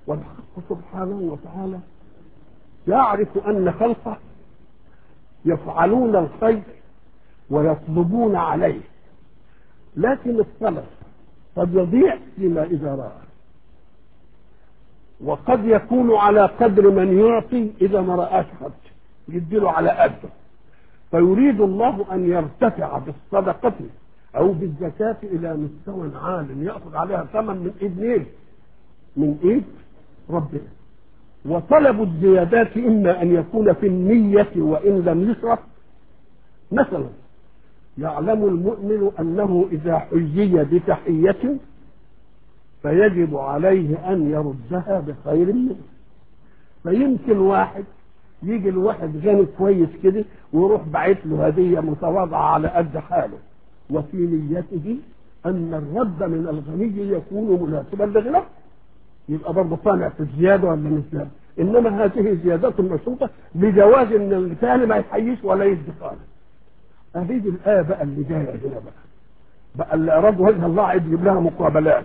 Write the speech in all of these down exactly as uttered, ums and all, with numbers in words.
والحق سبحانه وتعالى يعرف أن خلقه يفعلون الخير ويطلبون عليه، لكن الطلب قد يضيع فيما إذا رأى، وقد يكون على قدر من يعطي إذا ما رآش حد يديله على قده، فيريد الله أن يرتفع بالصدقة أو بالزكاة إلى مستوى عال يأخذ عليها ثمن من إيد مين؟ من إيد ربنا. وطلب الزيادات إما أن يكون في النية وإن لم يشرف. مثلا يعلم المؤمن أنه إذا حيي بتحية فيجب عليه أن يردها بخير منه. فيمكن واحد يجي الواحد غني كويس كده ويروح باعت له هدية متواضعة على قد حاله، وفي نيته أن الرد من الغني يكون مناسبا لغناه، يبقى برضه طالع في الزيادة ولا مش زيادة. إنما هذه زيادات مشروطة بجواز إن الثاني ما يحييش ولا يدي خالص. هذه الآية بقى اللي جاية هنا بقى بقى اللي أراد وجه الله عايز يجيب لها مقابلات.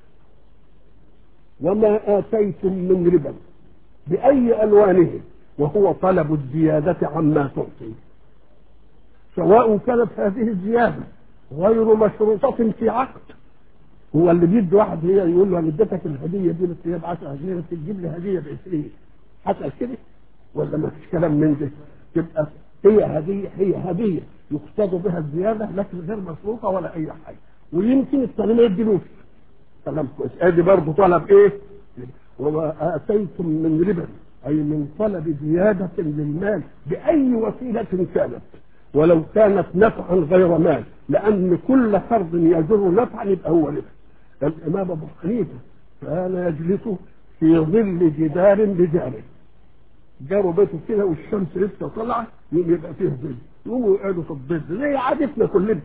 وما آتيتم من ربا بأي ألوانه، وهو طلب الزيادة عما تعطي، سواء كانت هذه الزيادة غير مشروطة في عقد. هو اللي بيدي واحد هي يقول له انا اديتك الهديه دي بس هي ب عشرة جنيه تجيب لي هديه ب عشرين، حصل كده ولا ما فيش كلام من ده؟ تبقى هي هديه هي هديه يقصد بها الزياده لكن غير مشروطه ولا اي حاجه، ويمكن الثاني ما يديلوش. كلام كويس. ادي برضه طلب ايه؟ وما اتيتم من ربا اي من طلب زياده للمال باي وسيله كانت، ولو كانت نفعا غير مال، لان كل فرض يجر نفعا يبقى هو ربا. الإمام أبو حنيفة كان يجلس في ظل جدار بجاره، جاره بيته كده والشمس لسه طالعه يبقى فيه ظل، يقوموا يقعدوا في الظل زي عادتنا كلنا.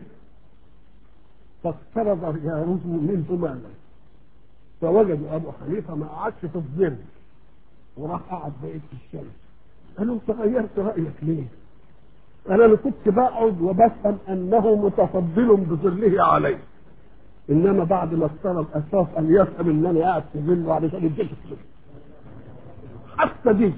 فاقترض جاره منه مالا، فوجدوا أبو حنيفة ما قعدش في الظل وراح قعد بقيت في الشمس. قالوا انت غيرت رأيك ليه؟ قال انا كنت بقعد وبفهم انه متفضل بظله عليه، انما بعد ما افترض اساس ان يفهم ان انا قاعد في ظله علشان يديك الظل حتى دي.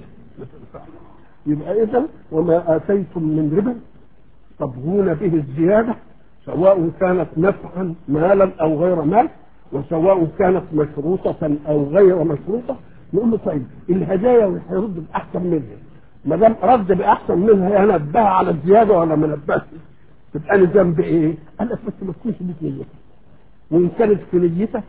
يبقى اذا وما اتيتم من ربا تبغون به الزياده سواء كانت نفعا مالا او غير مال، وسواء كانت مشروطه او غير مشروطه. نقول له طيب الهدايا هيرد باحسن منها، ما دام رد باحسن منها ينبه على الزياده ولا ما نبهش؟ تبقى انا ذنب ايه؟ قال لك بس ما تكونش بنيتك، وإن كانت في نيتك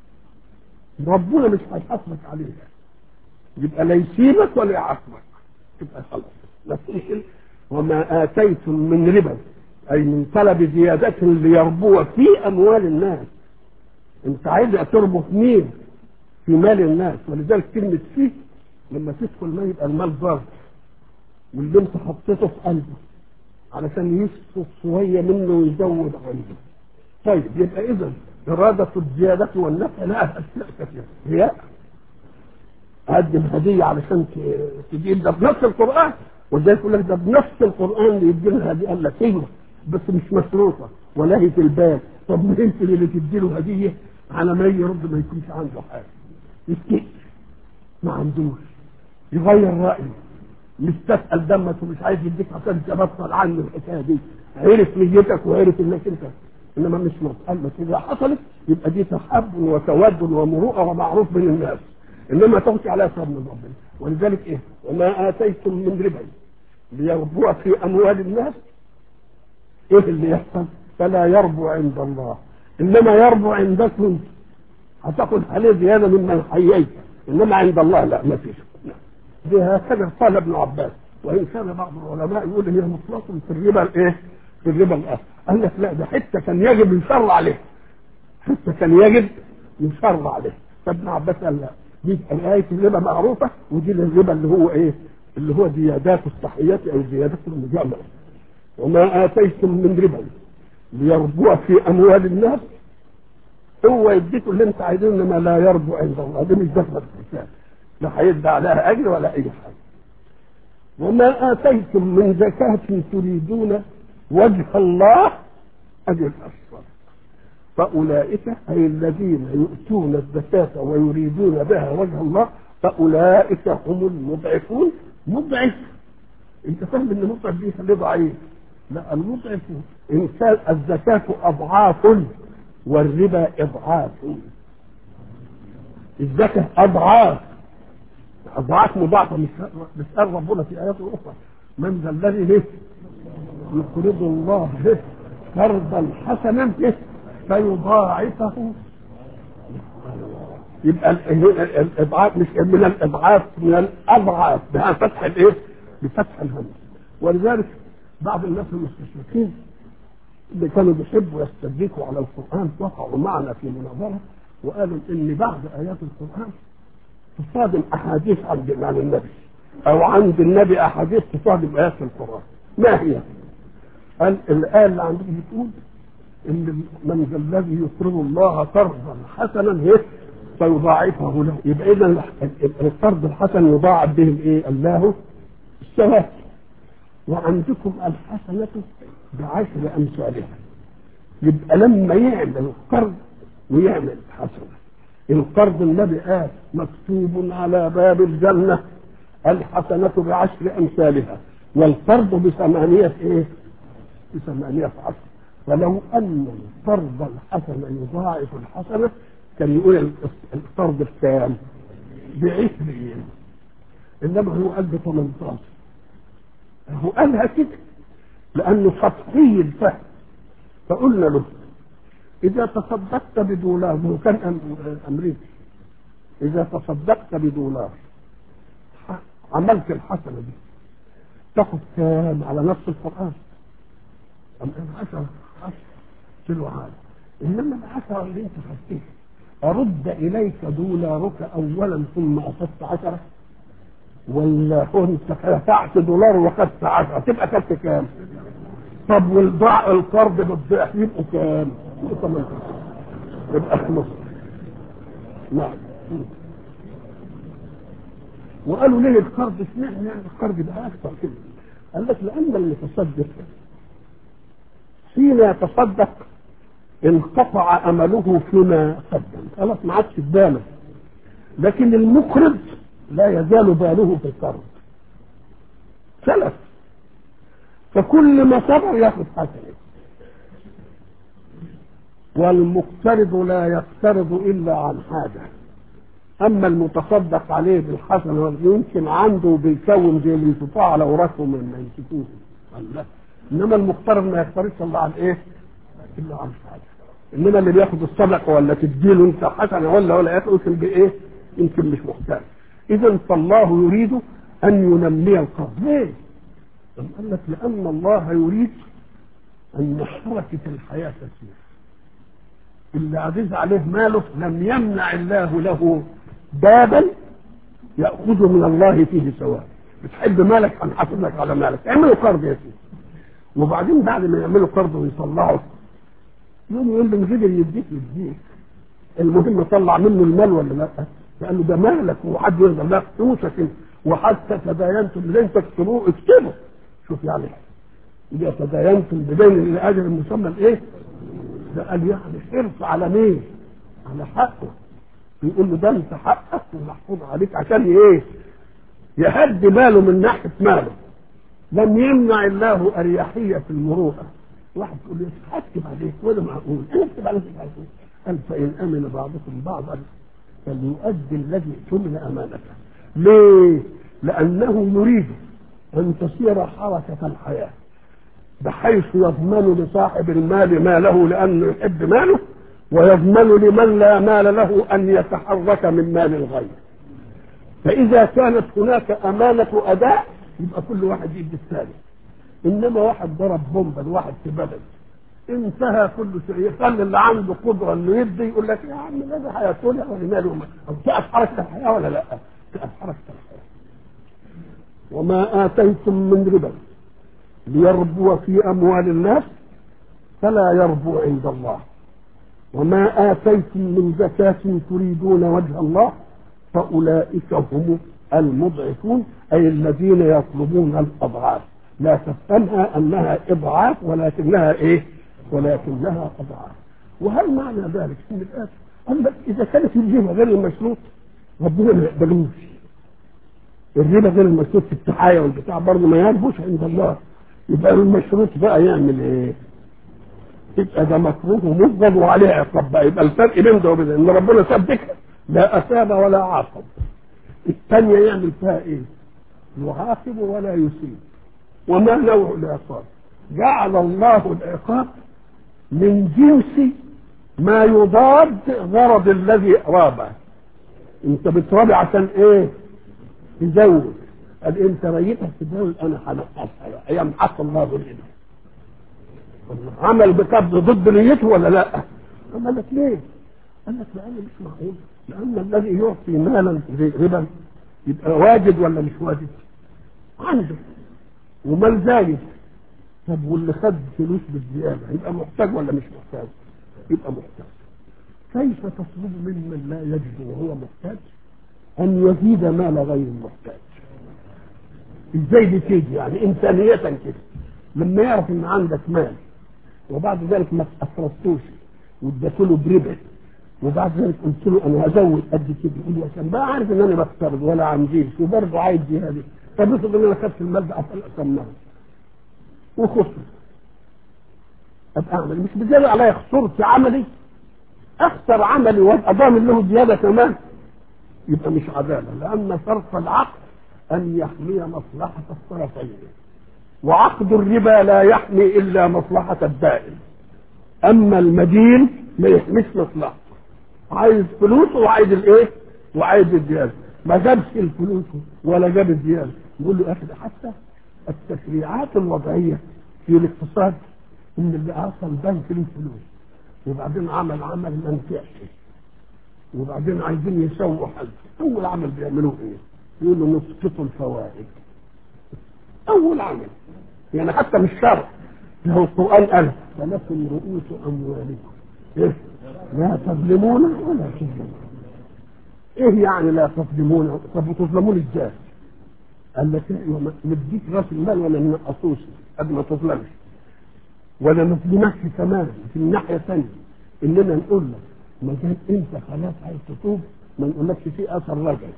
ربنا مش هيحاسبك عليها، يبقى لا يسيبك ولا يعاقبك، تبقى خلاص. لكن وما آتيتم من ربا أي من طلب زيادة ليربو في أموال الناس. أنت عايز تربو في مين؟ في مال الناس. ولذلك كلمة فيه لما تدخل ما يبقى المال ضرب، واللي أنت حطيته في قلبه علشان يسقط شوية منه ويزود عنده. طيب يبقى إذا إرادة الزيادة والنفع لها أشياء كثيرة. هي قدم هدية علشان تجيب ده بنفس القرآن، وده يقول لك ده بنفس القرآن اللي يدي لها هدية، قال لك ايوه بس مش مشروطة ولا هي في البال. طب ما انت اللي تدي له هدية على ما يرد ما يكونش عنده حاجة، يسكت ما عندوش، يغير رأيه، مستثقل دمك ومش عايز يديك عشان تبطل عنه الحكاية دي، عرف نيتك وعرف انك انت، انما مش مسألة اذا حصلت يبقى دي تحب وتود ومروءة ومعروف بين الناس، انما تمشي على سبب من ربنا. ولذلك ايه؟ وما اتيتم من ربا ليربو في اموال الناس، ايه اللي يحصل؟ فلا يربو عند الله، انما يربو عندكم، هتاخد عليه زياده ممن حييت، انما عند الله لا ما فيش. دي هكذا قال ابن عباس، وان كان بعض العلماء يقول هي مطلق في الربا الايه؟ في الربا الاصل. قال لك لا، ده حته كان يجب يشرع عليه، حته كان يجب يشرع عليه. فابن عباس قال لا، دي آية الربا معروفة، ودي الربا اللي هو ايه؟ اللي هو زيادات الصحية او زيادات المجاملة. وما آتيتم من ربا ليربو في اموال الناس، هو يديكم اللي انت عايزينه انما لا يربو عند الله، دي مش دخل الحساب، لا هيدفع عليها اجر ولا اي حاجة. وما آتيتم من زكاة تريدون وجه الله أجر أصفر، فأولئك أي الذين يؤتون الزكاة ويريدون بها وجه الله فأولئك هم المضعفون. مضعف، انت فاهم ان مضعف دي خليه ضعيف؟ لا، المضعف ان كان الزكاة اضعاف والربا اضعاف. الزكاة اضعاف، اضعاف مضاعفة. مش مش قال ربنا في ايات اخرى من ذا الذي يقرض الله قرضا حسنا فيضاعفه. يبقى الاضعاف مش من الاضعاف، من الاضعاف بفتح الايه؟ بفتح الهمز. ولذلك بعض الناس المستشرقين اللي كانوا بيحبوا يستدركوا على القران وقعوا معنا في مناظره وقالوا ان بعض ايات القران تصادم احاديث عن عن النبي، او عند النبي احاديث تصادم ايات القران. ما هي؟ قال الايه اللي عندكم بتقول ان من ذا الذي يقرض الله قرضا حسنا ايه؟ فيضاعفه له. يبقى اذا القرض الحسن يضاعف به الايه؟ الله الثواب. وعندكم الحسنه بعشر امثالها. يبقى لما يعمل القرض ويعمل حسنه، القرض النبي قال مكتوب على باب الجنه الحسنه بعشر امثالها، والقرض بثمانيه ايه؟ بثمانيه عشر. فلو ان القرض الحسن يضاعف الحسنه كان يقول القرض الكام؟ بعشرين. انما هو قال ب ثمانية عشر. هو قالها كده لانه سطحي الفهم. فقلنا له اذا تصدقت بدولار، هو كان امريكي، اذا تصدقت بدولار عملت الحسنه دي تاخد كام على نفس القران؟ عشرة عشرة كيلو عالي. انما العشرة اللي انت خدتها ارد اليك دولارك اولا ثم اخذت عشرة، ولا كنت دفعت دولار واخذت عشرة تبقى خدت كام؟ طب والضع القرض بالضعف يبقوا كام؟ يبقى خمسة. نعم. وقالوا ليه القرض اشمعنى يعني القرض بقى اكثر كده؟ قال لك لان المتصدق حين يتصدق انقطع امله فيما قدم، خلاص ما عادش في باله. لكن المقرض لا يزال باله في القرض، سلف، فكل ما صبر ياخذ حسنه. والمقترض لا يقترض الا عن حاجه. اما المتصدق عليه بالحسنه يمكن عنده بيكون زي اللي ينفقوا على اوراقهم ما يمسكوه. الله. انما المقترض ما يقترضش الا عن ايه؟ الا عن حاجه. انما اللي بياخد الصدقه ولا تديله انت حسنه ولا ولا ياخد بايه؟ يمكن مش محتاج. اذا فالله يريد ان ينمي القرض. ليه؟ قال لك لان الله يريد ان حركه الحياه تسير. اللي عزيز عليه ماله لم يمنع الله له بابا ياخذ من الله فيه ثواب. بتحب مالك هنحاسب لك على مالك، اعملوا قرض يا سيدي. وبعدين بعد ما يعملوا قرض ويطلعوا يوم يقول له قدر يديك يديك، المهم طلع منه المال ولا لا؟ لانه ده مالك وحد يقدر لا فلوسك، وحتى تداينتم بدين تكتبوه اكتبوا. شوف يعني اذا تداينتم بدين لاجل المسمى الايه؟ ده قال يعني حرص على مين؟ على حقه. يقول له ده انت حقك ومحفوظ عليك عشان ايه؟ يهدي باله من ناحيه ماله. لم يمنع الله اريحيه المروءه. واحد يقول لي اكتب عليك ولا معقول اكتب عليك معقول. قال فان امن بعضكم بعضا فليؤدي الذي اؤتمن امانته. ليه؟ لانه يريد ان تسير حركه الحياه بحيث يضمن لصاحب المال ماله لانه يحب ماله، ويضمن لمن لا مال له ان يتحرك من مال الغير. فاذا كانت هناك امانه اداء يبقى كل واحد يدي الثاني. انما واحد ضرب بومبا لواحد في بلد انتهى كل شيء، يخلي اللي عنده قدره انه يدي يقول لك يا عم ده هياكل ولا ماله. او تقف حركه الحياه ولا لا؟ تقف حركه الحياه. وما اتيتم من ربا ليربو في اموال الناس فلا يربو عند الله، وما آتيتم من زكاة تريدون وجه الله فأولئك هم المضعفون، أي الذين يطلبون الأضعاف. لا تفهمها أنها إضعاف ولكنها إيه؟ ولكنها أضعاف. وهل معنى ذلك في الآية؟ قال لك إذا كانت الجهة غير المشروط ربنا ما يقبلوش، الربا غير المشروط في التحايا والبتاع برضه ما يربوش عند الله. يبقى المشروط بقى يعمل ايه؟ يبقى ده مكروه ومبغض وعليه عقاب بقى. يبقى الفرق بين ده وبين ان ربنا ساب ذكر لا اثاب ولا عاقب، الثانيه يعمل فيها ايه؟ يعاقب ولا يسيب. وما نوع العقاب؟ جعل الله العقاب من جنس ما يضاد غرض الذي رابه. انت بترابي عشان ايه؟ تزود. قال انت ريتك تزود انا هنقصها ايام حق الله بالإيمان. عمل بقبض ضد نيته ولا لا؟ قال لك ليه؟ قال لك لأنه مش معقول، لأن الذي يعطي مالا ربا يبقى واجد ولا مش واجد؟ عنده ومال زايد. طب واللي خد فلوس بالزيادة يبقى محتاج ولا مش محتاج؟ يبقى محتاج. كيف تطلب ممن لا يجد وهو محتاج أن يزيد مال غير المحتاج؟ ازاي دي تيجي؟ يعني إنسانية كده لما يعرف إن عندك مال وبعد ذلك ما أفرستوش واديته بربا وبعد ذلك قلت له انا هزود قد كده، يقول لي عشان بقى عارف ان انا بقترض ولا عنديش وبرضه عايز جهادي. طب افرض ان انا خدت المال ده اكمله وخسر، ابقى اعمل مش بزياده عليا خسرت عملي، اخسر عملي وابقى ضامن له زياده كمان. يبقى مش عداله، لان شرط العقد ان يحمي مصلحه الطرفين، وعقد الربا لا يحمي الا مصلحه الدائن. اما المدين ما يحميش مصلحته، عايز فلوسه وعايز الايه وعايز الزياده، ما جابش الفلوس ولا جاب الزياده. يقول له اخي حتى التشريعات الوضعيه في الاقتصاد ان اللي اصل البنك له فلوس وبعدين عمل عمل ما نفعش وبعدين عايزين يسووا حل، اول عمل بيعملوه ايه؟ يقول له نسقط الفوائد. اول عمل يعني حتى مش شرط، هو القران قال فلكم رؤوس اموالكم إيه؟ لا تظلمون ولا تظلمون. ايه يعني لا تظلمون؟ طب وتظلمون ازاي؟ قال لك نديك راس المال ولا ننقصوش قبل ما تظلمش، ولا نظلمكش كمان في الناحيه الثانيه اننا نقول لك ما دام انت خلاص عايز تتوب ما نقولكش في اثر رجعي،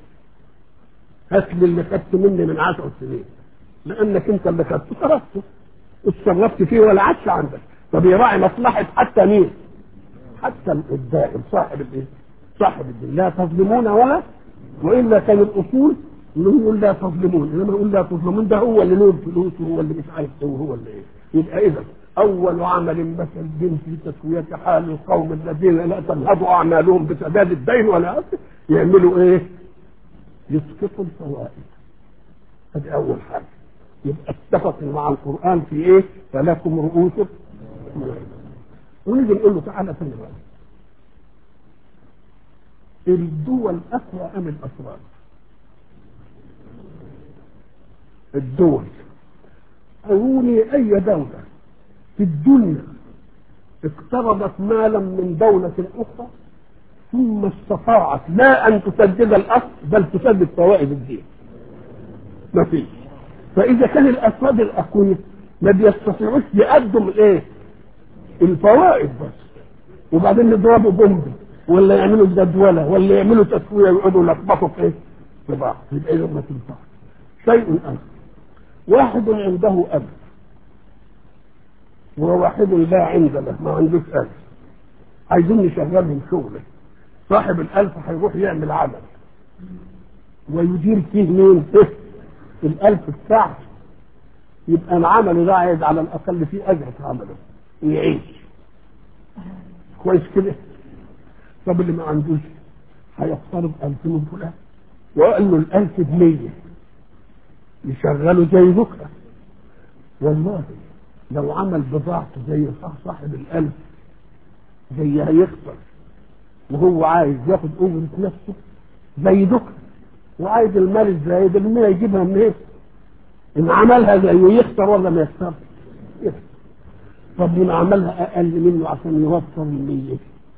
هات لي اللي خدته مني من عشر سنين، لانك انت اللي خدته صرفته اتصرفت فيه ولا عادش عندك. طب يراعي مصلحه حتى مين؟ حتى الدائم صاحب الايه؟ صاحب الدين. لا تظلمون ولا، والا كان الاصول انه يقول لا تظلمون، انما يقول لا تظلمون ده هو اللي له الفلوس وهو اللي مش عارف ايه وهو اللي ايه. يبقى اذا اول عمل مثل الدين في تسويه حال القوم الذين لا تنهض اعمالهم بسداد الدين ولا أصل يعملوا ايه؟ يسقطوا الفوائد. هذه اول حاجه. يبقى اتفق مع القران في ايه؟ فلكم رؤوس. ونيجي نقول له تعالى ثاني بقى، الدول اقوى ام الافراد؟ الدول. قولي اي دوله في الدنيا اقترضت مالا من دولة اخرى ثم استطاعت لا ان تسدد الاصل بل تسدد فوائد الدين؟ ما فيش. فاذا كان الافراد الاقوياء ما بيستطيعوش يقدموا الايه؟ الفوائد بس، وبعدين يضربوا بومب ولا يعملوا جدوله ولا يعملوا تسويه ويقعدوا يلخبطوا في ايه؟ في بعض. يبقى اذا ما تنفعش. شيء اخر، واحد عنده ألف وواحد لا عند له ما عندوش ألف، عايزين نشغلهم شغله. صاحب الألف هيروح يعمل عمل ويدير فيه مين؟ الألف بتاعه، يبقى العمل ده عايز على الأقل فيه أجر في عمله يعيش كويس كده. طب اللي ما عندوش هيقترض ألف من فلان وقال له الألف بمية يشغله زي ذكرى. والله لو عمل بضاعته زي صح صاحب الألف زي هيخسر، وهو عايز ياخد أجرة نفسه زي ذكرى، وعايز المال الزايد المية يجيبها منين؟ إن عملها زيه يخسر ولا ما يخسر؟ يخسر. طب من عملها أقل منه عشان يوفر المية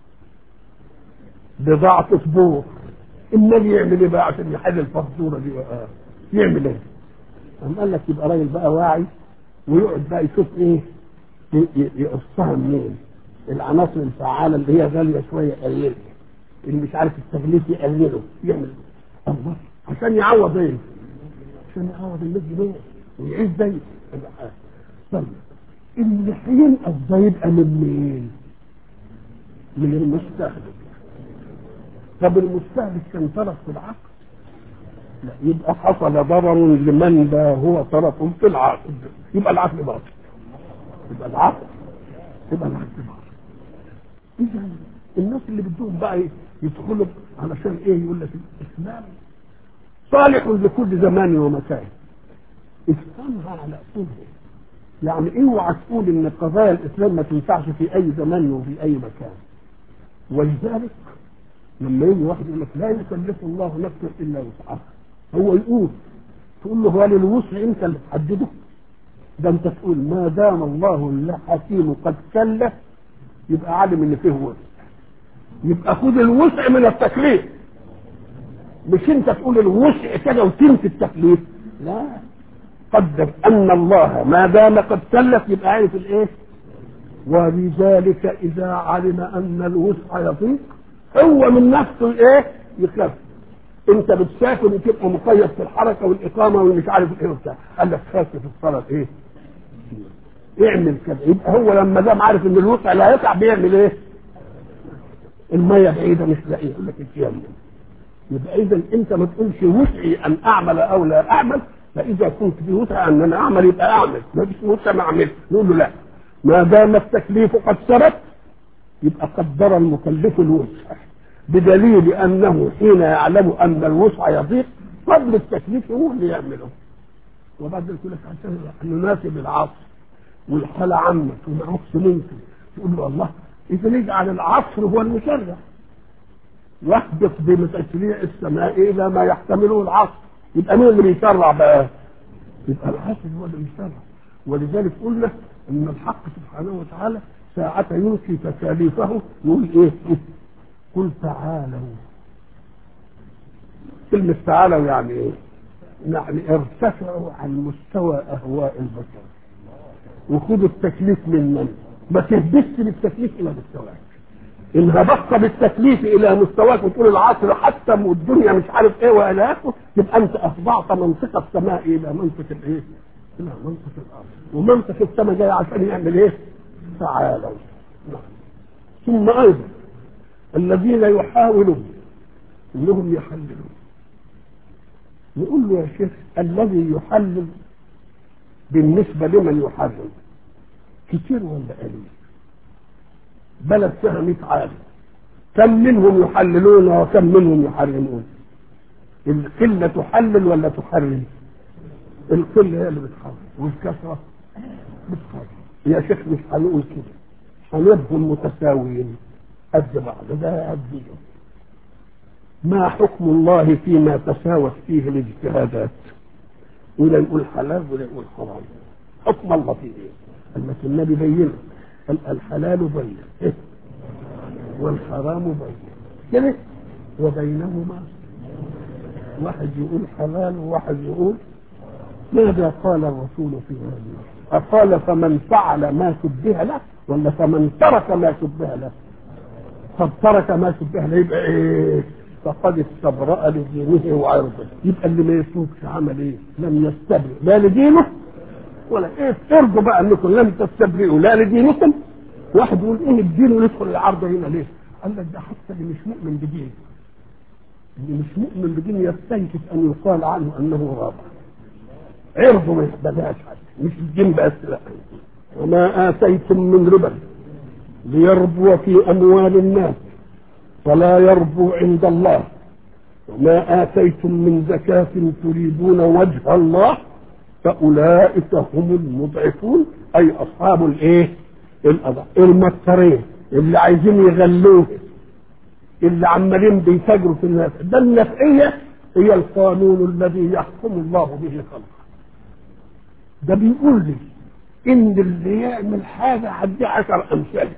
بضاعته اسبوع، النبي يعمل ايه بقى عشان يحل الفاتوره دي بقى؟ يعمل ايه؟ قام قال لك يبقى راجل بقى واعي ويقعد بقى يشوف ايه يقصها منين، العناصر الفعاله اللي هي غاليه شويه قليله، اللي مش عارف التغليف يقلله، يعمل الله عشان يعوض ايه؟ عشان يعوض الناس جنيه ويعيش زي الحال. طيب اللي هينقص ده يبقى من مين؟ من المستهلك. طب المستهلك كان طرف في العقد؟ لا، يبقى حصل ضرر لمن لا هو طرف في العقد، يبقى العقد باطل. يبقى العقد يبقى العقد باطل. إذا الناس اللي بدهم بقى يدخلوا علشان ايه؟ يقول لك الاسلام صالح لكل زمان ومكان. افهمها على اصولها. يعني اوعى تقول ان قضايا الاسلام ما تنفعش في اي زمان وفي اي مكان. ولذلك لما يجي واحد يقول لك لا يكلف الله نفسا الا وسعها، هو يقول تقول له هو للوسع انت اللي تحدده؟ ده انت تقول ما دام الله الحكيم قد كلف يبقى عالم ان فيه وسع، يبقى خد الوسع من التكليف، مش انت تقول الوسع كده وتنسي التكليف. لا، قدر ان الله ما دام قد كلف يبقى عارف الايه. ولذلك اذا علم ان الوسع يضيق هو من نفسه ايه يخاف. انت بتسافر وتبقى مقيد في الحركه والاقامه والمش عارف ايه وبتاع، قال لك خاف في الصلاه ايه؟ اعمل كده. يبقى هو لما دام عارف ان الوسع لا يقع بيعمل ايه؟ الميه بعيده مش لاقيه يقول لك التيمم. يبقى اذا انت ما تقولش وسعي ان اعمل او لا اعمل، فاذا كنت في وسع ان انا اعمل يبقى اعمل، ما فيش وسع ما اعمل. نقول له لا، ما دام التكليف قد ثبت يبقى قدر المكلف الوسع، بدليل انه حين يعلم ان الوسع يضيق قبل التكليف هو اللي يعمله. وبعد يقول لك عشان نناسب العصر والحاله عامه ونعكس ممكن تقول له الله اذا نجعل العصر هو المشرع واحدث بتشريع السماء الى ما يحتمله العصر، يبقى مين اللي بيشرع بقى؟ يبقى العصر هو اللي بيشرع. ولذلك قلنا ان الحق سبحانه وتعالى ساعة ينسي تكاليفه يقول ايه؟ قل تعالوا. كلمة تعالوا يعني ايه؟ يعني ارتفعوا عن مستوى اهواء البشر وخذوا التكليف من من؟ ما تهبطش بالتكليف الى مستواك. ان هبطت بالتكليف الى مستواك وتقول العصر حتى والدنيا مش عارف ايه والى اخره، يبقى انت اخضعت منطق السماء الى منطق الايه؟ الى منطق الارض. ومنطق السماء جاي عشان يعمل ايه؟ تعالوا. ثم ايضا الذين يحاولون انهم يحللون، نقول له يا شيخ الذي يحلل بالنسبه لمن يحرم كتير ولا قليل؟ بلد فيها مئة عالم، كم منهم يحللون وكم منهم يحرمون؟ القله تحلل ولا تحرم؟ القله هي اللي بتحرم والكثره بتحرم. يا شيخ مش هنقول كده، هنبهم متساويين قد بعض، ده قد ده. ما حكم الله فيما تساوت فيه الاجتهادات؟ ولا نقول حلال ولا نقول حرام. حكم الله فيه ايه؟ لما النبي بين الحلال بين إيه؟ والحرام بين كده وبينهما واحد يقول حلال وواحد يقول. ماذا قال الرسول في هذا؟ أقال فمن فعل ما شبه له ولا فمن ترك ما شبه له؟ طب ترك ما شبه له يبقى ايه؟ فقد استبرأ لدينه وعرضه. يبقى اللي ما يسوقش عمل ايه؟ لم يستبرئ لا لدينه ولا ايه؟ ارجو بقى انكم لم تستبرئوا لا لدينكم. واحد يقول ايه الدين ويدخل العرض هنا ليه؟ قال لك ده حتى اللي مش مؤمن بدين، اللي مش مؤمن بدين يستنكف ان يقال عنه انه رابع، عرضه ما يقبلهاش حتى، مش الدين بس لا. وما آتيتم من ربا ليربو في أموال الناس فلا يربو عند الله، وما آتيتم من زكاة تريدون وجه الله فأولئك هم المضعفون، أي أصحاب الإيه؟ الأضع المكترين اللي عايزين يغلوه، اللي عمالين بيتاجروا في الناس. ده النفعية هي القانون الذي يحكم الله به خلقه. ده بيقول لي إن اللي يعمل حاجة عدي عشر أمثالها.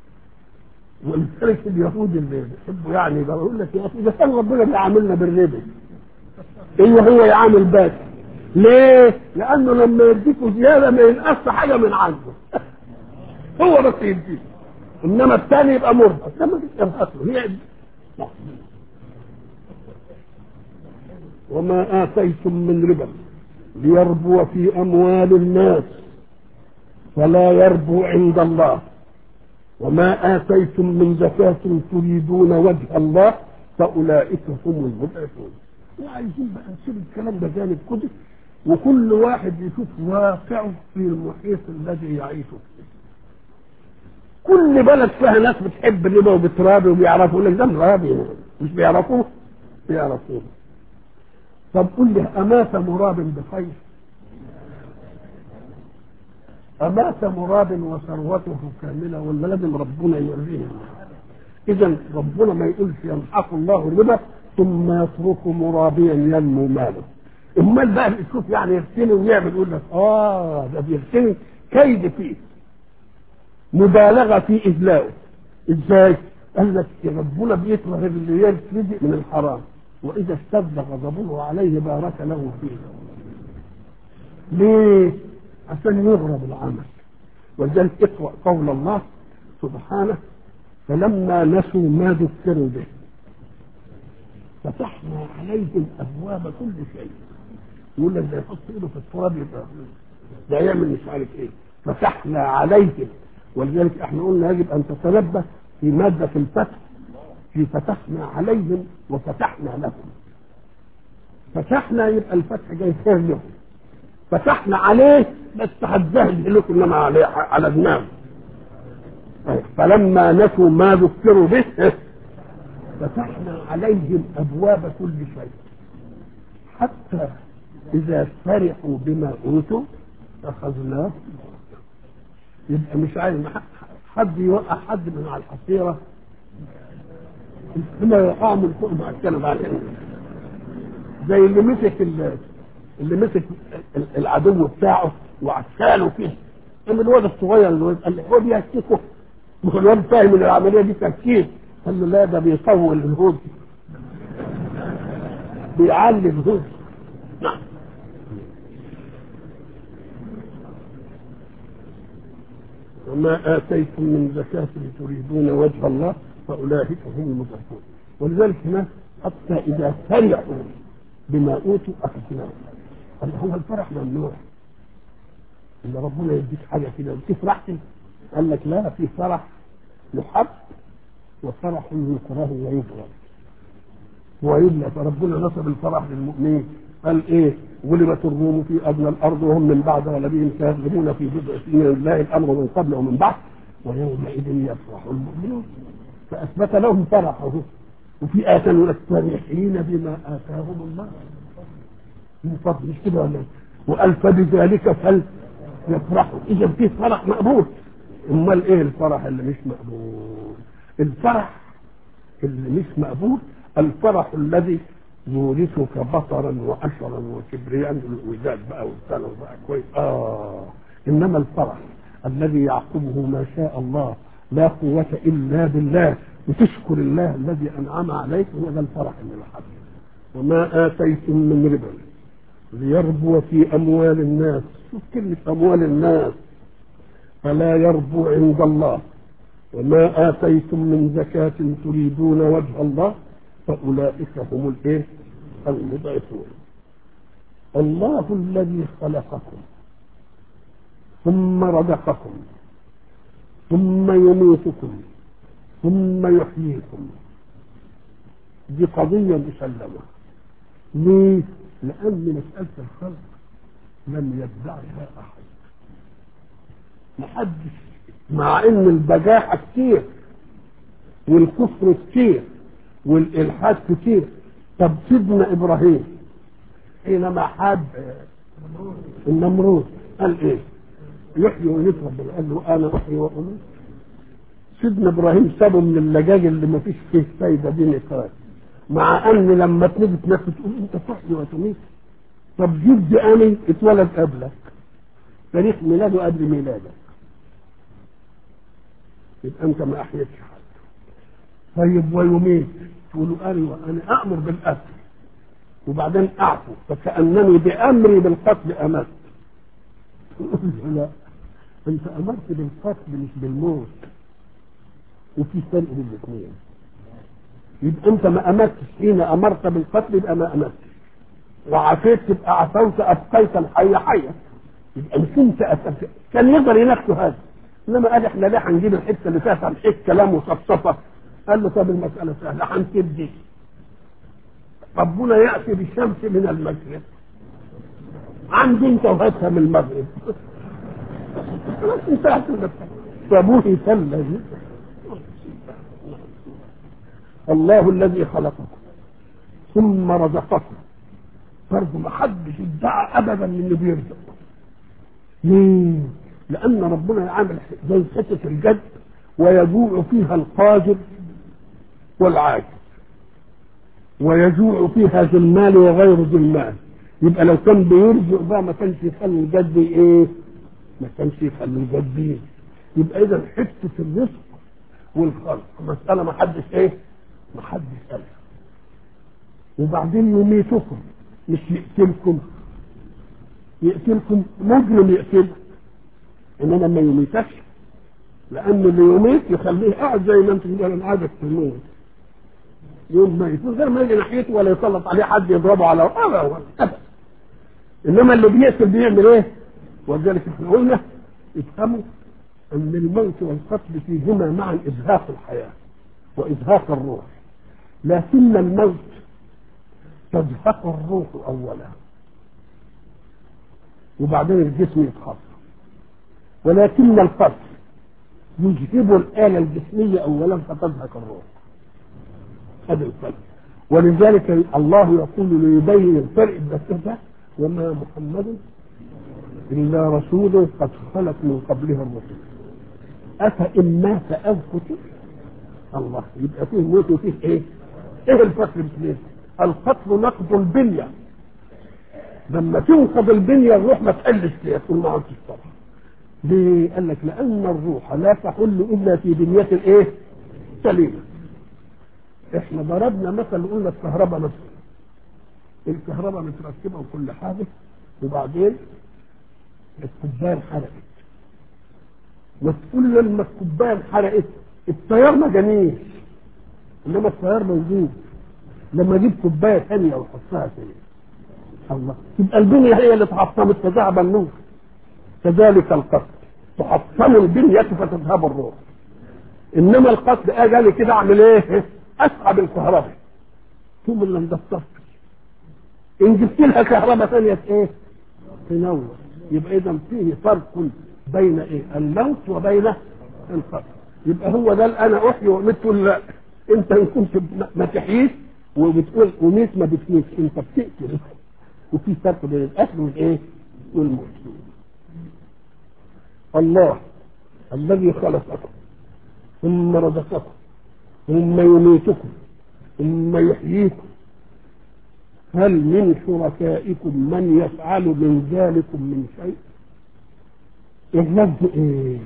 ولذلك اليهود اللي بيحبوا يعني بقول لك يا أخي ده كان ربنا بيعاملنا بالربا، إيه هو يعامل بس ليه؟ لأنه لما يديكوا زيادة ما ينقص حاجة من عنده هو بس يديك، إنما الثاني يبقى مرهق لما تنقص له هي. وما آتيتم من ربا ليربو في أموال الناس فلا يربو عند الله، وما آتيتم من زكاة تريدون وجه الله فأولئك هم المضعفون. وعايزين بقى نسيب الكلام ده جانب كده، وكل واحد يشوف واقعه في المحيط الذي يعيش فيه. كل بلد فيها ناس بتحب الربا وبترابي وبيعرفوا لك ده مرابي، مش بيعرفوه؟ بيعرفوه. طب قل لي أمات مراب بخير؟ أمات مراب وثروته كاملة ولا لازم ربنا يوريه؟ إذا ربنا ما يقولش يمحق الله الربا ثم يترك مرابيا ينمو ماله. امال بقى يشوف يعني يرتني ويعمل يقول لك اه ده بيرتني كيد فيه، مبالغه في اذلائه. ازاي؟ قال لك ربنا بيكره اللي يرتدي من الحرام، واذا اشتد غضبه عليه بارك له فيه. ليه؟ عشان يغرب العمل. ولذلك اقرأ قول الله سبحانه: فلما نسوا ما ذكروا به فتحنا عليهم ابواب كل شيء. يقول لك ده يحط ايده في التراب يبقى ده يعمل مش عارف ايه. فتحنا عليهم، ولذلك احنا قلنا يجب ان تتنبه في ماده الفتح، في فتحنا عليهم وفتحنا لهم. فتحنا يبقى الفتح جاي خير لهم، فتحنا عليه بس هتزهد لكم انما عليه على دماغه. فلما نسوا ما ذكروا به فتحنا عليهم ابواب كل شيء حتى اذا فرحوا بما اوتوا اخذناه. يبقى مش عايز حد يوقع حد من على الحصيره ثم يقع من فوق مع الكلام عليه، زي اللي مسك اللي مسك العدو بتاعه وعساله فيه. اما الواد الصغير اللي قال له هو بيهتكه، الواد فاهم ان العمليه دي تفكير، قال له لا ده بيطول الهود، بيعلي الهود. نعم. وما آتيتم من زكاة تريدون وجه الله فأولئك هم المضعفون. ولذلك هنا حتى إذا فرحوا بما أوتوا أخذناه. قال هو الفرح ممنوع، إن ربنا يديك حاجة كده وتفرحتي. قال لك لا، في فرح يحب وفرح يكره ويبغض ويبلى. فربنا نصب الفرح للمؤمنين، قال ايه؟ غلبت الروم في ادنى الارض وهم من بعد غلبهم سيغلبون في بضع سنين لله الامر من قبل ومن بعد ويومئذ يفرح المؤمنون. فاثبت لهم فرحه. وفي آية يقول لك فرحين بما آتاهم الله من فضل، مش كده ولا؟ وقال فبذلك فليفرحوا. اذا في فرح مقبول. امال ايه الفرح اللي مش مقبول؟ الفرح اللي مش مقبول الفرح الذي يورثك بطرا واشرا وكبرياء الوداد بقى والسلام بقى كويس. اه انما الفرح الذي يعقبه ما شاء الله، لا قوة الا بالله، وتشكر الله الذي انعم عليك، هو ده الفرح اللي لحد. وما اتيتم من ربا ليربو في اموال الناس، شوف كلمة اموال الناس، فلا يربو عند الله. وما آتيتم من زكاة تريدون وجه الله فأولئك هم الايه؟ المضعفون. الله الذي خلقكم ثم رزقكم ثم يميتكم ثم يحييكم. دي قضية مسلمة. ليه؟ لأن مسألة الخلق لم يدعها أحد، محدش، مع ان البجاحة كتير والكفر كتير والإلحاد كتير. طب سيدنا إبراهيم حينما حاب النمرود قال ايه؟ يحيي ويميت ربنا، قال له انا احيي واميت. سيدنا ابراهيم سابه من اللجاج اللي ما فيش فيه فايده دي نقاش، مع ان لما تيجي تنفس تقول انت تحيي وتميت. طب جد اني اتولد قبلك، تاريخ ميلاده قبل ميلادك، يبقى انت ما احييتش حد. طيب ويميت، تقول ايوه انا امر بالقتل وبعدين اعفو، فكانني بامري بالقتل امرت. لا، انت امرت بالقتل مش بالموت، وفي فرق بين الاثنين. يبقى انت ما امرتش، حين امرت بالقتل يبقى ما امرتش. وعافيت تبقى عفوت ابقيت الحي حيا. يبقى مش انت أسفت. كان يقدر يناقشه هذا، انما قال احنا ليه هنجيب الحته اللي فيها تمحيك كلام وصفصفه؟ قال له طب المساله سهله، هنسيب دي. ربنا ياتي بالشمس من المشرق، عندي انت وهاتها من المغرب. خلاص انتهت المساله. فابوه الذي الله الذي خلقكم ثم رزقكم. برضه ما حدش ادعى ابدا انه بيرزق. ليه؟ لان ربنا يعمل زي حته الجد ويجوع فيها القادر والعاجز، ويجوع فيها ذو المال وغير ذو المال. يبقى لو كان بيرزق بقى ما كانش يخلي الجد ايه؟ ما كانش يخلي الجد ايه؟ يبقى اذا حته الرزق والخلق مساله ما حدش ايه؟ ما حدش قالها. وبعدين يميتكم، مش يقتلكم. يقتلكم مجرم يقتلكم، انما ما يميتكش، لان اللي يميت يخليه قاعد زي ما انت بتقول انا عايزك تموت. يوم ما يكون غير ما يجي ناحيته ولا يسلط عليه حد يضربه على ابدا. انما اللي بيقتل بيعمل ايه؟ ولذلك احنا قلنا افهموا ان الموت والقتل فيهما معا ازهاق الحياه وازهاق الروح، لكن الموت تزهق الروح اولا وبعدين الجسم يتخطى، ولكن القتل يجهب الآلة الجسمية اولا فتزهق الروح. هذا الفرق. ولذلك الله يقول ليبين الفرق ده وما محمد الا رسول قد خلت من قبله الرسل افإن مات او قتل. الله، يبقى فيه موت وفيه ايه؟ ايه الفرق بين القتل؟ نقض البنيه، لما تنقض البنيه الروح ما تحلش فيها تكون ما عادش الصبر. ليه؟ قال لك لان الروح لا تحل الا في بنيه الايه؟ سليمه. احنا ضربنا مثل قلنا الكهرباء مثلا، الكهرباء متركبه وكل حاجه، وبعدين الكوبايه انحرقت. وتقول لما الكوبايه انحرقت التيار ما جانيش، انما التيار موجود. لما اجيب كوبايه ثانيه واحطها ثانيه الله، تبقى البنيه هي اللي تحطمت فذهب النور. كذلك القتل تحطم البنيه فتذهب الروح. انما القتل اجي كده اعمل ايه؟ اسحب الكهرباء ثم اللي مدفطر ان جبت لها كهرباء ثانيه ايه؟ تنور. يبقى اذا فيه فرق بين ايه؟ الموت وبين القتل. يبقى هو ده اللي انا احيي واميت. تقول لا، انت ان كنت ما تحييش وبتقول وميت ما بتميتش، انت بتقتل. وفي فرق بين القتل والايه؟ والموت. الله الذي خلقكم ثم رزقكم ثم يميتكم ثم يحييكم هل من شركائكم من يفعل من ذلكم من شيء؟ اللفظ ايه؟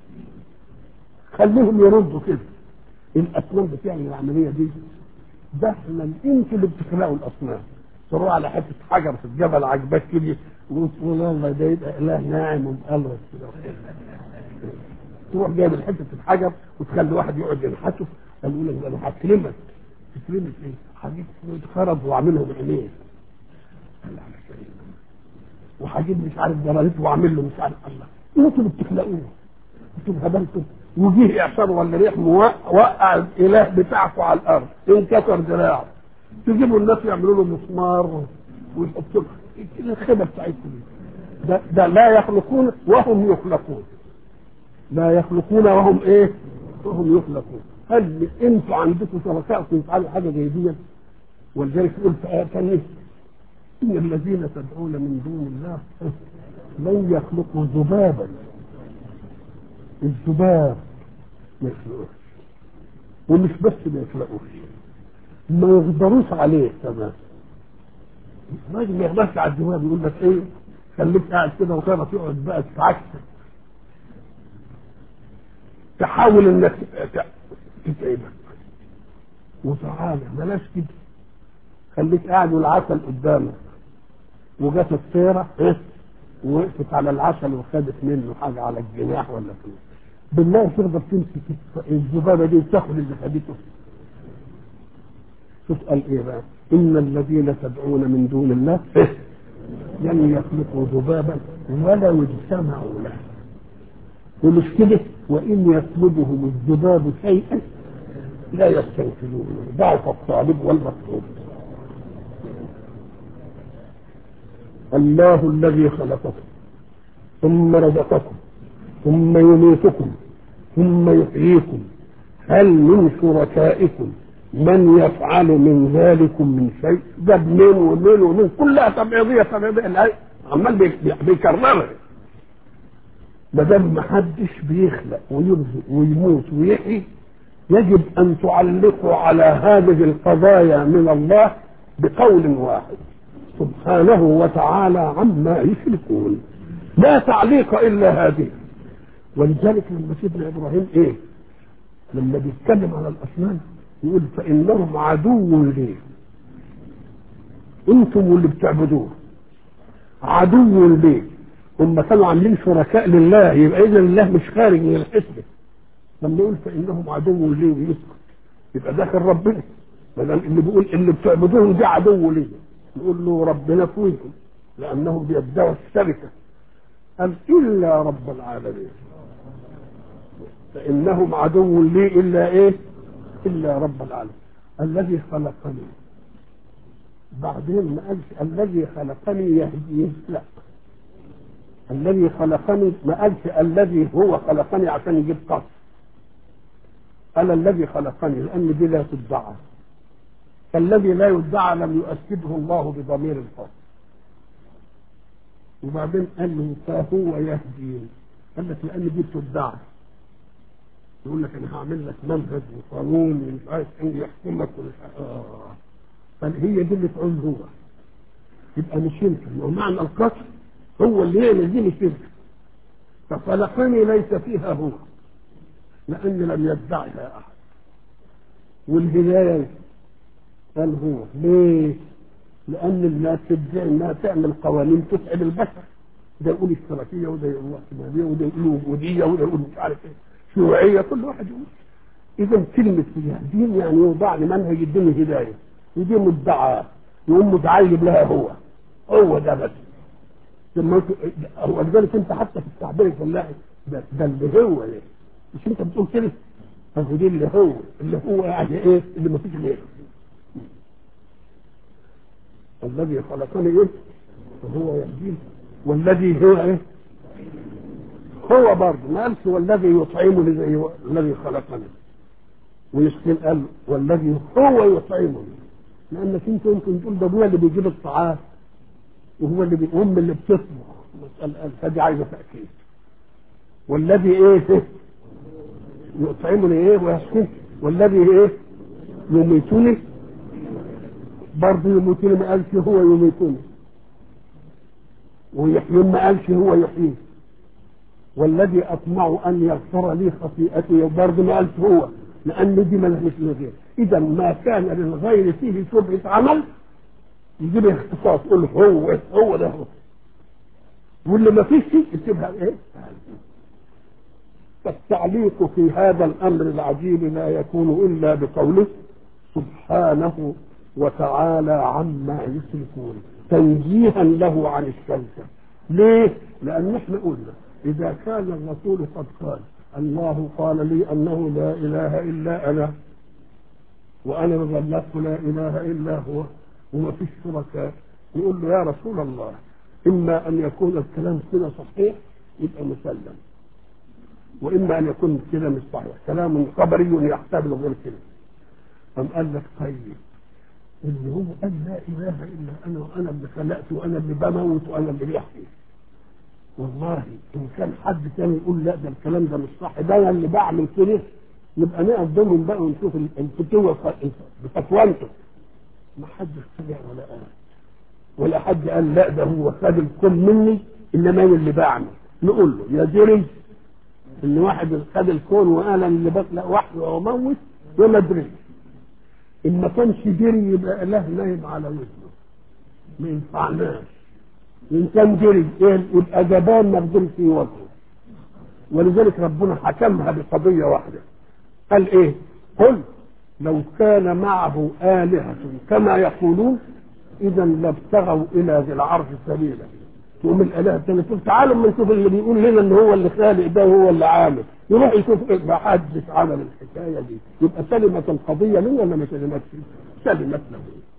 خليهم يردوا كده. الاصنام بتعمل العمليه دي؟ ده احنا انتوا اللي بتخلقوا الاصنام. تروح على حته حجر في الجبل عجبك كده وتقول والله ده يبقى اله ناعم ومقلص كده. تروح جايب حته الحجر وتخلي واحد يقعد ينحته، قال لك انا هكلمك. تكلمك ايه؟ هجيب خرب واعملهم عينين وهجيب مش عارف جراريت واعمل له مش عارف. الله، انتوا اللي بتخلقوه، انتوا هبلتوا. وجيه اعصار ولا ريح وقع الاله بتاعكم على الارض انكسر ذراعه، تجيبوا الناس يعملوا له مسمار ويحطوا له الخيبه بتاعتكم. ده, ده لا يخلقون وهم يخلقون. لا يخلقون وهم ايه؟ وهم يخلقون. هل انتوا عندكم شركائكم يفعلوا حاجه زي دي؟ ولذلك يقول في ايه ثانيه ان الذين تدعون من دون الله لن يخلقوا ذبابا. الذباب ما يخلقوش، ومش بس ما يخلقوش، ما يقدروش عليه كمان. الراجل ما يقدرش على الذباب. يقول لك ايه؟ خليك قاعد كده وتعرف تقعد بقى تتعكس، تحاول انك تتعبك وتعالى بلاش كده. خليك قاعد والعسل قدامك وجات الطيره ايه ووقفت على العسل وخدت منه حاجه على الجناح ولا كده، بالله تقدر تمسك الذبابه دي وتاخد اللي خدته؟ شوف قال ايه بقى؟ إن الذين تدعون من دون الله لن يخلقوا ذبابا ولو اجتمعوا له. ومش كده، وإن يطلبهم الذباب شيئا لا يستنفذوه، ضعف الطالب والمطلوب. الله الذي خلقكم ثم رزقكم ثم يميتكم ثم يحييكم، هل من شركائكم من يفعل من ذلكم من شيء؟ ده منين ومنين ومن، كلها تبعيضيه تبعيضيه، عمال بيكررها. ما دام محدش بيخلق ويرزق ويموت ويحيي، يجب ان تعلقوا على هذه القضايا من الله بقول واحد: سبحانه وتعالى عما يشركون. لا تعليق الا هذه. ولذلك لما سيدنا ابراهيم ايه لما بيتكلم على الاصنام يقول: فانهم عدو لي، انتم اللي بتعبدوه عدو لي. هم كانوا عاملين شركاء لله، يبقى اذا الله مش خارج من الحسبه. لما يقول فانهم عدو لي ويسكت، يبقى داخل ربنا. ما دام اللي بيقول اللي بتعبدوهم ده عدو لي، نقول له ربنا فوقهم لانهم بيبدأوا الشركه. قال: الا رب العالمين، فانهم عدو لي الا ايه؟ الا رب العالمين الذي خلقني. بعدين ما قالش الذي خلقني يهديه، لا، الذي خلقني ما قالش الذي هو خلقني عشان يجيب قصر. قال الذي خلقني لان دي لا تدعى، فالذي لا يدعى لم يؤكده الله بضمير الفصل. وبعدين قال له فهو يهدين، قال لك لان دي بتدعى، يقول لك انا هعمل لك منهج وقانون ومش عارف ايه يحكمك ومش عارف اه فهي دي اللي تعوز هو. يبقى مش يمكن، ومعنى القصر هو اللي يعمل دي مش يمكن. فخلقني ليس فيها هو، لان لم يدعها احد. والهدايه قال هو ليه؟ لان الناس تدعي انها تعمل قوانين تسعد البشر، ده يقول اشتراكيه وده يقول احتماليه وده يقول وجوديه وده يقول مش عارف ايه شيوعيه، كل واحد يقول. اذا كلمه دين يعني يوضع لي منهج الدين هدايه، ودي مدعاه يقوم متعلم لها هو هو ده بس. ولذلك انت حتى في التعبير الفلاحي ده, ده اللي هو ده، مش انت بتقول كده؟ فهو دي اللي هو اللي هو يعني ايه اللي ما فيش غيره. الذي خلقني ايه؟ وهو يهديه. والذي هو ايه؟ هو برضه ما قالش والذي يطعمني زي الذي خلقني. ويسكن قال والذي هو يطعمني، لانك انت يمكن تقول ده ابويا اللي بيجيب الطعام وهو اللي بيقوم اللي بتطبخ، مسألة هذه عايزه تاكيد. والذي ايه؟ يطعمني ايه ويسكن. والذي ايه؟ يميتني، برضه يميتني ما قالش هو يميتني. ويحيي ما قالش هو يحيي. والذي اطمع ان يغفر لي خطيئتي برضه ما قالش هو، لان دي ملهاش غير. اذا ما كان للغير فيه شبهه عمل يجيب اختصاص يقول هو هو ده هو، واللي ما فيش شيء يكتبها ايه؟ فالتعليق في هذا الامر العجيب لا يكون الا بقوله سبحانه وتعالى عما يشركون، تنزيها له عن الشرك. ليه؟ لان احنا قلنا اذا كان الرسول قد قال الله قال لي انه لا اله الا انا وانا بلغت لا اله الا هو وما فيش شركاء، يقول له يا رسول الله اما ان يكون الكلام كده صحيح يبقى مسلم، واما ان يكون كده مش صحيح، كلام خبري يحتمل غير كده. قام قال لك طيب اللي هو قال لا اله الا انا وانا اللي خلقت وانا اللي بموت وانا اللي بيحيي، والله ان كان حد تاني يقول لا ده الكلام ده مش صح، ده انا اللي بعمل كده، نبقى نقف بينهم بقى ونشوف الفتوى بفتوانته. ما حدش طلع ولا قال ولا حد قال لا ده هو خد الكل مني انما انا اللي بعمل. نقول له يا دري ان واحد خد الكون وقال اللي بخلق وحده واموت وما ادري. ان ما كانش دري يبقى اله نايم على وجهه ما ينفعناش. ان كان دري ايه يبقى جبان مقدور في وجهه. ولذلك ربنا حكمها بقضيه واحده، قال ايه؟ قل لو كان معه آلهة كما يقولون إذا لابتغوا إلى ذي العرش سبيلا. تقوم الآلهة الثانية تقول تعالوا ما نشوف اللي بيقول لنا إن هو اللي خالق ده وهو اللي عامل، يروح يشوف إيه ما حدش عمل الحكاية دي، يبقى سلمت القضية منه ولا ما سلمتش؟ سلمت له.